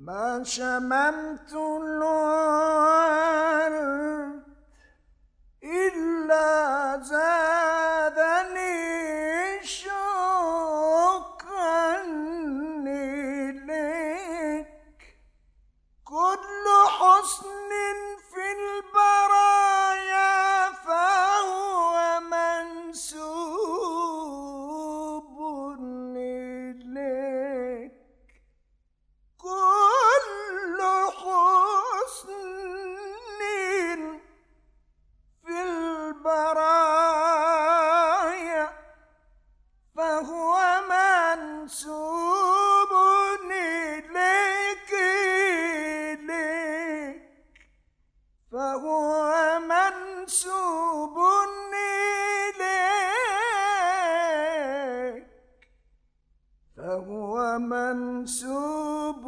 ما شممت الورد إلا زادني شوقا إليك. كل حسن في البرايا فهو منسوب إليك. كل حسن في البرايا فهو منسوب إليك فهو منسوب إليك فهو منسوب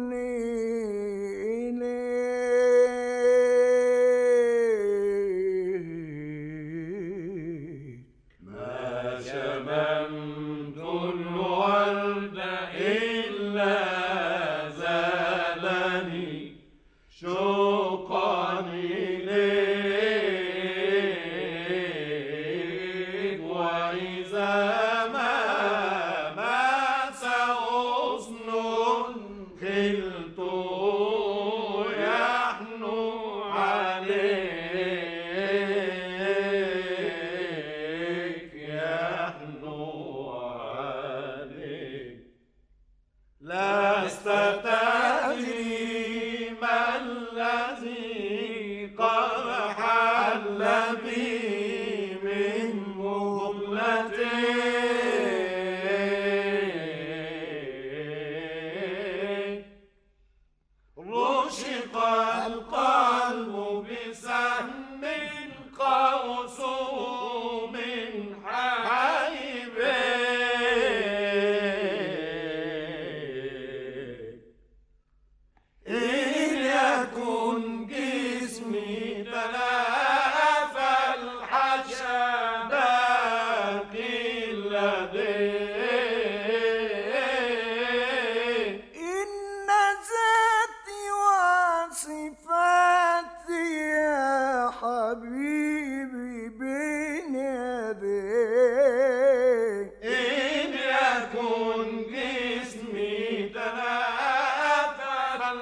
إليك. ما شممت الورد إلا زادني شوقا إليك. وإذا ما مس غصن خلت يحنو عليك لست تدري ما الذي قد حل بي من مهلتك. رشق القلب بسهم قوس من حيبك. إن يكن جسمي تلافى الحشدات لديك. إن ذاتي وصفاتي يا حبيبي بين يديك. إن يكن جسمي تلافى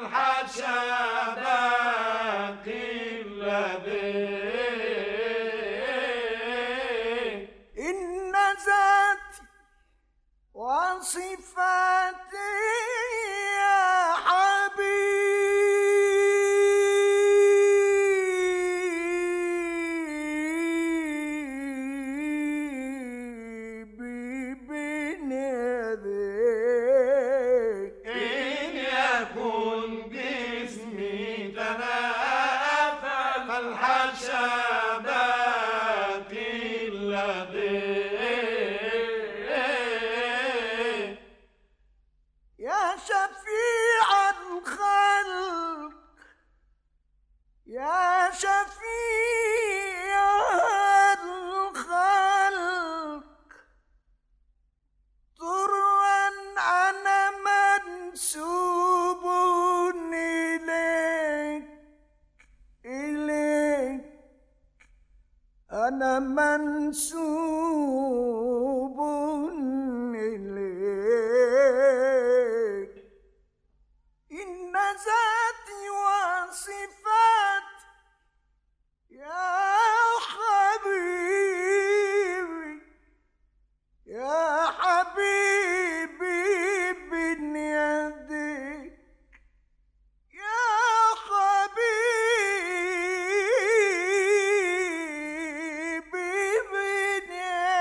الحشدات لديك. إن ذاتي وصفاتي يا حبيبي بين يديك. إن يكن جسمي تنافى الحشدات لديك. يا شفيع الخلق يا شفيع الخلق طرا أنا منسوب إليك أنا منسوب إليك. إن ذاتي وصفاتي يا حبيبي يا حبيبي بين يديك. يا حبيبي بين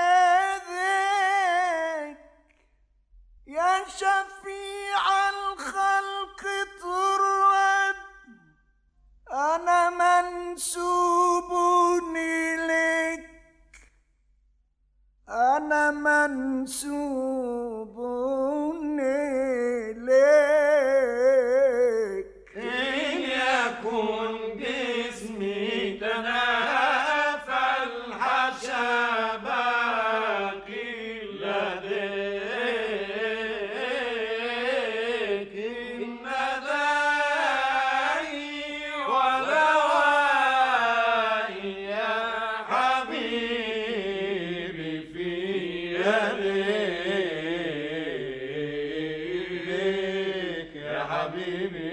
يديك. يا شفيع الخلق طرا أنا منسوب حبيبي